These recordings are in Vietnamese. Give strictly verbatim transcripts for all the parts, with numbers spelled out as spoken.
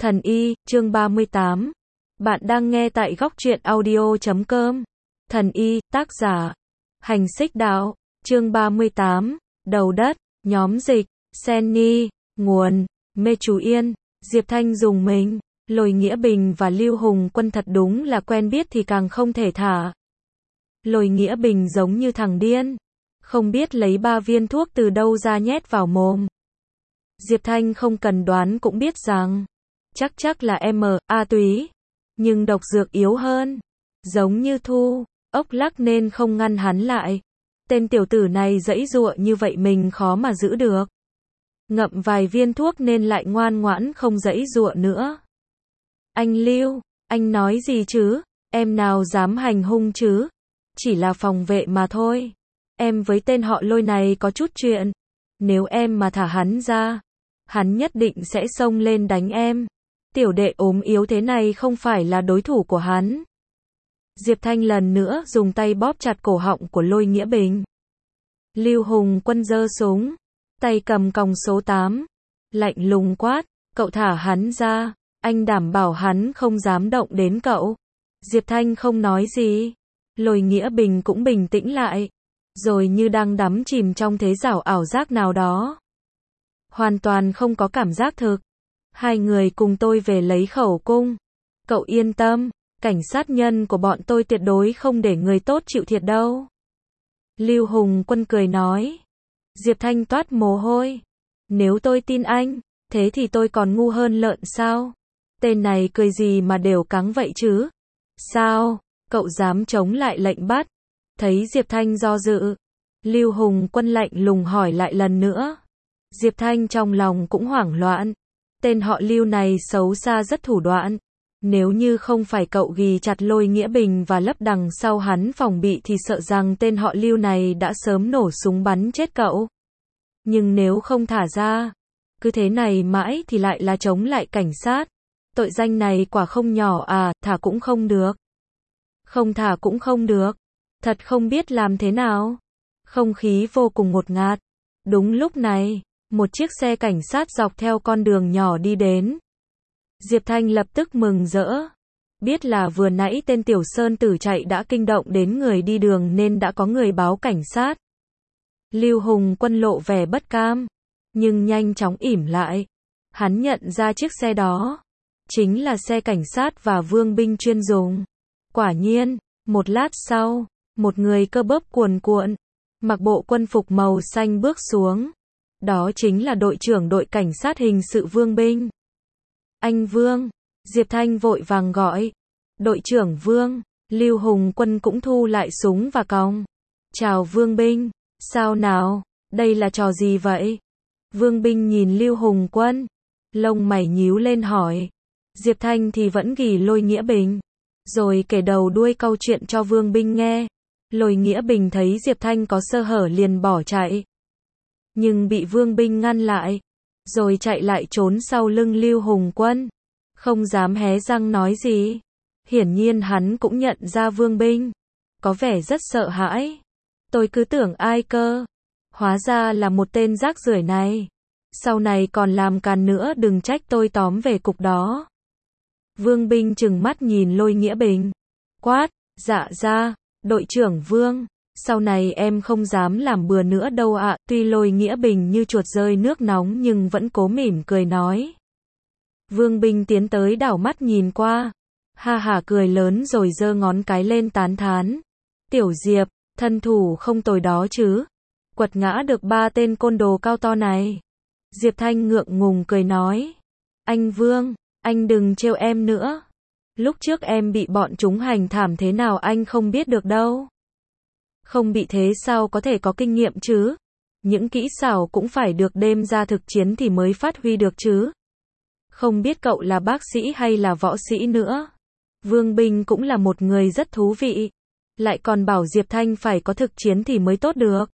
Thần y, chương ba mươi tám. Bạn đang nghe tại góc truyện audio chấm com. Thần y, tác giả Hành Xích Đạo, chương ba mươi tám. Đầu đất, nhóm dịch, Senny, nguồn, Mê Chú Yên. Diệp Thanh dùng mình, Lôi Nghĩa Bình và Lưu Hùng Quân thật đúng là quen biết thì càng không thể thả. Lôi Nghĩa Bình giống như thằng điên, không biết lấy ba viên thuốc từ đâu ra nhét vào mồm. Diệp Thanh không cần đoán cũng biết rằng, chắc chắc là M A túy, nhưng độc dược yếu hơn, giống như thu, ốc lắc nên không ngăn hắn lại. Tên tiểu tử này giãy giụa như vậy mình khó mà giữ được. Ngậm vài viên thuốc nên lại ngoan ngoãn không giãy giụa nữa. Anh Lưu, anh nói gì chứ? Em nào dám hành hung chứ? Chỉ là phòng vệ mà thôi. Em với tên họ Lôi này có chút chuyện. Nếu em mà thả hắn ra, hắn nhất định sẽ xông lên đánh em. Tiểu đệ ốm yếu thế này không phải là đối thủ của hắn. Diệp Thanh lần nữa dùng tay bóp chặt cổ họng của Lôi Nghĩa Bình. Lưu Hùng Quân giơ súng, tay cầm còng số tám, lạnh lùng quát, cậu thả hắn ra, anh đảm bảo hắn không dám động đến cậu. Diệp Thanh không nói gì. Lôi Nghĩa Bình cũng bình tĩnh lại, rồi như đang đắm chìm trong thế giảo ảo giác nào đó. Hoàn toàn không có cảm giác thực. Hai người cùng tôi về lấy khẩu cung. Cậu yên tâm, cảnh sát nhân của bọn tôi tuyệt đối không để người tốt chịu thiệt đâu. Lưu Hùng Quân cười nói. Diệp Thanh toát mồ hôi. Nếu tôi tin anh, thế thì tôi còn ngu hơn lợn sao? Tên này cười gì mà đều cắn vậy chứ? Sao, cậu dám chống lại lệnh bắt? Thấy Diệp Thanh do dự, Lưu Hùng Quân lạnh lùng hỏi lại lần nữa. Diệp Thanh trong lòng cũng hoảng loạn. Tên họ Lưu này xấu xa rất thủ đoạn. Nếu như không phải cậu ghì chặt Lôi Nghĩa Bình và lấp đằng sau hắn phòng bị thì sợ rằng tên họ Lưu này đã sớm nổ súng bắn chết cậu. Nhưng nếu không thả ra, cứ thế này mãi thì lại là chống lại cảnh sát. Tội danh này quả không nhỏ à, thả cũng không được. Không thả cũng không được. Thật không biết làm thế nào. Không khí vô cùng ngột ngạt. Đúng lúc này, một chiếc xe cảnh sát dọc theo con đường nhỏ đi đến. Diệp Thanh lập tức mừng rỡ. Biết là vừa nãy tên tiểu sơn tử chạy đã kinh động đến người đi đường nên đã có người báo cảnh sát. Lưu Hùng Quân lộ vẻ bất cam, nhưng nhanh chóng ỉm lại. Hắn nhận ra chiếc xe đó chính là xe cảnh sát và vương binh chuyên dùng. Quả nhiên, một lát sau, một người cơ bắp cuồn cuộn, mặc bộ quân phục màu xanh bước xuống. Đó chính là đội trưởng đội cảnh sát hình sự Vương Binh. Anh Vương, Diệp Thanh vội vàng gọi. Đội trưởng Vương. Lưu Hùng Quân cũng thu lại súng và còng. Chào Vương Binh, sao nào, đây là trò gì vậy? Vương Binh nhìn Lưu Hùng Quân, lông mày nhíu lên hỏi. Diệp Thanh thì vẫn ghì Lôi Nghĩa Bình, rồi kể đầu đuôi câu chuyện cho Vương Binh nghe. Lôi Nghĩa Bình thấy Diệp Thanh có sơ hở liền bỏ chạy, nhưng bị Vương Binh ngăn lại, rồi chạy lại trốn sau lưng Lưu Hùng Quân, không dám hé răng nói gì. Hiển nhiên hắn cũng nhận ra Vương Binh, có vẻ rất sợ hãi. Tôi cứ tưởng ai cơ, hóa ra là một tên rác rưởi này. Sau này còn làm càn nữa đừng trách tôi tóm về cục đó. Vương Binh trừng mắt nhìn Lôi Nghĩa Bình, quát, dạ ra, đội trưởng Vương, sau này em không dám làm bừa nữa đâu ạ. Tuy Lôi Nghĩa Bình như chuột rơi nước nóng nhưng vẫn cố mỉm cười nói. Vương Binh tiến tới đảo mắt nhìn qua, ha hả cười lớn rồi giơ ngón cái lên tán thán. Tiểu Diệp, thân thủ không tồi đó chứ, quật ngã được ba tên côn đồ cao to này. Diệp Thanh ngượng ngùng cười nói. Anh Vương, anh đừng trêu em nữa. Lúc trước em bị bọn chúng hành thảm thế nào anh không biết được đâu. Không bị thế sao có thể có kinh nghiệm chứ? Những kỹ xảo cũng phải được đem ra thực chiến thì mới phát huy được chứ. Không biết cậu là bác sĩ hay là võ sĩ nữa. Vương Binh cũng là một người rất thú vị. Lại còn bảo Diệp Thanh phải có thực chiến thì mới tốt được.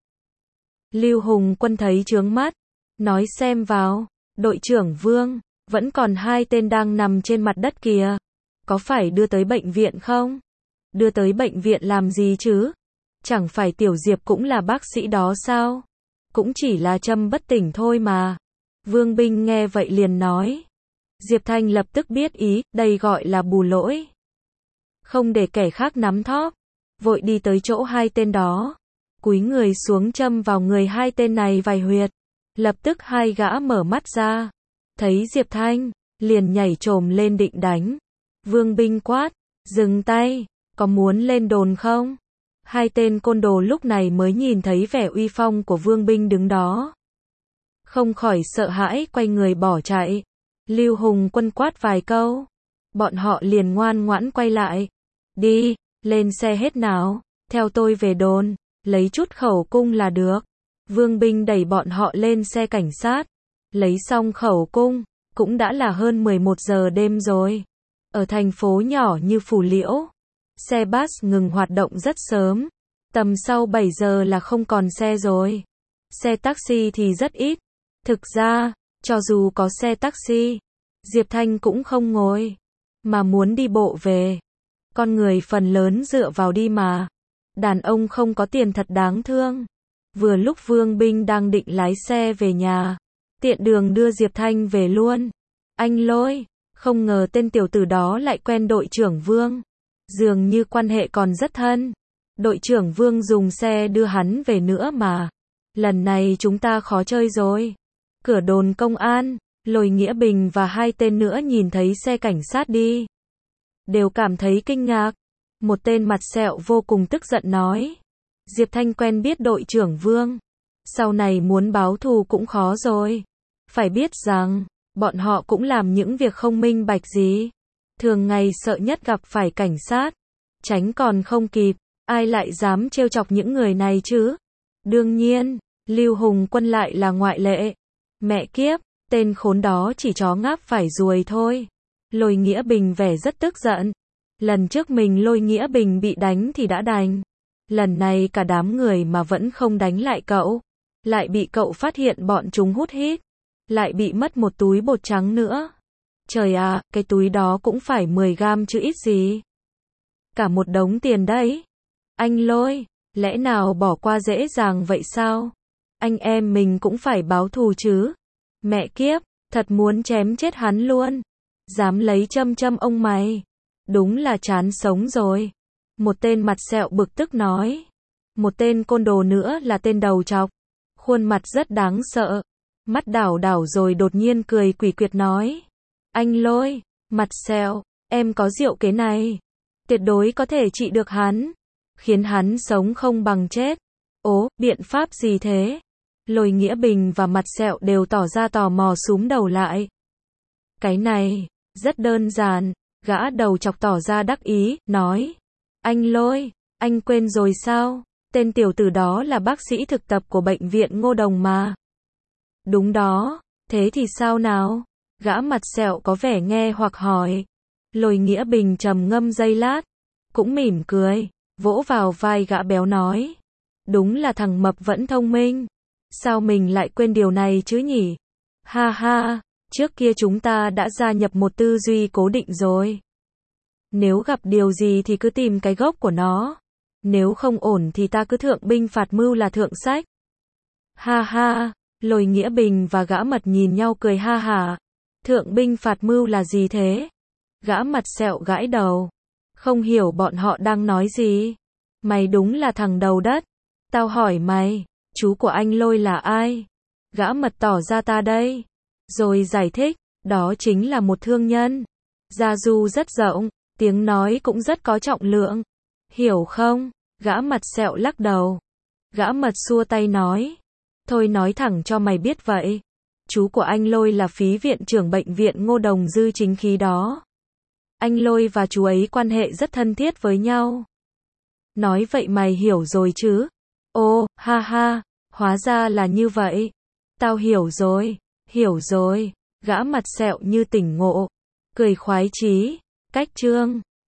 Lưu Hùng Quân thấy chướng mắt, nói xem vào, đội trưởng Vương, vẫn còn hai tên đang nằm trên mặt đất kìa. Có phải đưa tới bệnh viện không? Đưa tới bệnh viện làm gì chứ? Chẳng phải Tiểu Diệp cũng là bác sĩ đó sao? Cũng chỉ là châm bất tỉnh thôi mà. Vương Binh nghe vậy liền nói. Diệp Thanh lập tức biết ý, đây gọi là bù lỗi. Không để kẻ khác nắm thóp, vội đi tới chỗ hai tên đó, cúi người xuống châm vào người hai tên này vài huyệt. Lập tức hai gã mở mắt ra, thấy Diệp Thanh, liền nhảy chồm lên định đánh. Vương Binh quát, dừng tay, có muốn lên đồn không? Hai tên côn đồ lúc này mới nhìn thấy vẻ uy phong của Vương Binh đứng đó, không khỏi sợ hãi quay người bỏ chạy. Lưu Hùng Quân quát vài câu, bọn họ liền ngoan ngoãn quay lại. Đi, lên xe hết nào, theo tôi về đồn, lấy chút khẩu cung là được. Vương Binh đẩy bọn họ lên xe cảnh sát, lấy xong khẩu cung, cũng đã là hơn mười một giờ đêm rồi. Ở thành phố nhỏ như Phù Liễu, xe bus ngừng hoạt động rất sớm, tầm sau bảy giờ là không còn xe rồi. Xe taxi thì rất ít. Thực ra, cho dù có xe taxi, Diệp Thanh cũng không ngồi, mà muốn đi bộ về. Con người phần lớn dựa vào đi mà. Đàn ông không có tiền thật đáng thương. Vừa lúc Vương Binh đang định lái xe về nhà, tiện đường đưa Diệp Thanh về luôn. Anh Lôi, không ngờ tên tiểu tử đó lại quen đội trưởng Vương. Dường như quan hệ còn rất thân. Đội trưởng Vương dùng xe đưa hắn về nữa mà. Lần này chúng ta khó chơi rồi. Cửa đồn công an, Lôi Nghĩa Bình và hai tên nữa nhìn thấy xe cảnh sát đi, đều cảm thấy kinh ngạc. Một tên mặt sẹo vô cùng tức giận nói, Diệp Thanh quen biết đội trưởng Vương, sau này muốn báo thù cũng khó rồi. Phải biết rằng, bọn họ cũng làm những việc không minh bạch gì. Thường ngày sợ nhất gặp phải cảnh sát, tránh còn không kịp, ai lại dám trêu chọc những người này chứ? Đương nhiên, Lưu Hùng Quân lại là ngoại lệ. Mẹ kiếp, tên khốn đó chỉ chó ngáp phải ruồi thôi. Lôi Nghĩa Bình vẻ rất tức giận. Lần trước mình Lôi Nghĩa Bình bị đánh thì đã đành. Lần này cả đám người mà vẫn không đánh lại cậu. Lại bị cậu phát hiện bọn chúng hút hít. Lại bị mất một túi bột trắng nữa. Trời ạ, cái túi đó cũng phải mười gam chứ ít gì. Cả một đống tiền đấy. Anh Lôi, lẽ nào bỏ qua dễ dàng vậy sao? Anh em mình cũng phải báo thù chứ. Mẹ kiếp, thật muốn chém chết hắn luôn. Dám lấy châm châm ông mày. Đúng là chán sống rồi. Một tên mặt sẹo bực tức nói. Một tên côn đồ nữa là tên đầu trọc. Khuôn mặt rất đáng sợ. Mắt đảo đảo rồi đột nhiên cười quỷ quyệt nói. Anh Lôi, mặt sẹo, em có rượu kế này. Tuyệt đối có thể trị được hắn. Khiến hắn sống không bằng chết. Ố, biện pháp gì thế? Lôi Nghĩa Bình và mặt sẹo đều tỏ ra tò mò súm đầu lại. Cái này, rất đơn giản. Gã đầu chọc tỏ ra đắc ý, nói. Anh Lôi, anh quên rồi sao? Tên tiểu tử đó là bác sĩ thực tập của bệnh viện Ngô Đồng mà. Đúng đó, thế thì sao nào? Gã mặt sẹo có vẻ nghe hoặc hỏi. Lôi Nghĩa Bình trầm ngâm giây lát, cũng mỉm cười, vỗ vào vai gã béo nói. Đúng là thằng mập vẫn thông minh. Sao mình lại quên điều này chứ nhỉ? Ha ha, trước kia chúng ta đã gia nhập một tư duy cố định rồi. Nếu gặp điều gì thì cứ tìm cái gốc của nó. Nếu không ổn thì ta cứ thượng binh phạt mưu là thượng sách. Ha ha, Lôi Nghĩa Bình và gã mật nhìn nhau cười ha hả. Thượng binh phạt mưu là gì thế? Gã mặt sẹo gãi đầu. Không hiểu bọn họ đang nói gì. Mày đúng là thằng đầu đất. Tao hỏi mày, chú của anh Lôi là ai? Gã mật tỏ ra ta đây. Rồi giải thích, đó chính là một thương nhân. Gia du rất rộng, tiếng nói cũng rất có trọng lượng. Hiểu không? Gã mặt sẹo lắc đầu. Gã mật xua tay nói. Thôi nói thẳng cho mày biết vậy. Chú của anh Lôi là phí viện trưởng bệnh viện Ngô Đồng Dư chính khí đó. Anh Lôi và chú ấy quan hệ rất thân thiết với nhau. Nói vậy mày hiểu rồi chứ? Ô, ha ha, hóa ra là như vậy. Tao hiểu rồi, hiểu rồi. Gã mặt sẹo như tỉnh ngộ, cười khoái chí. Cách chương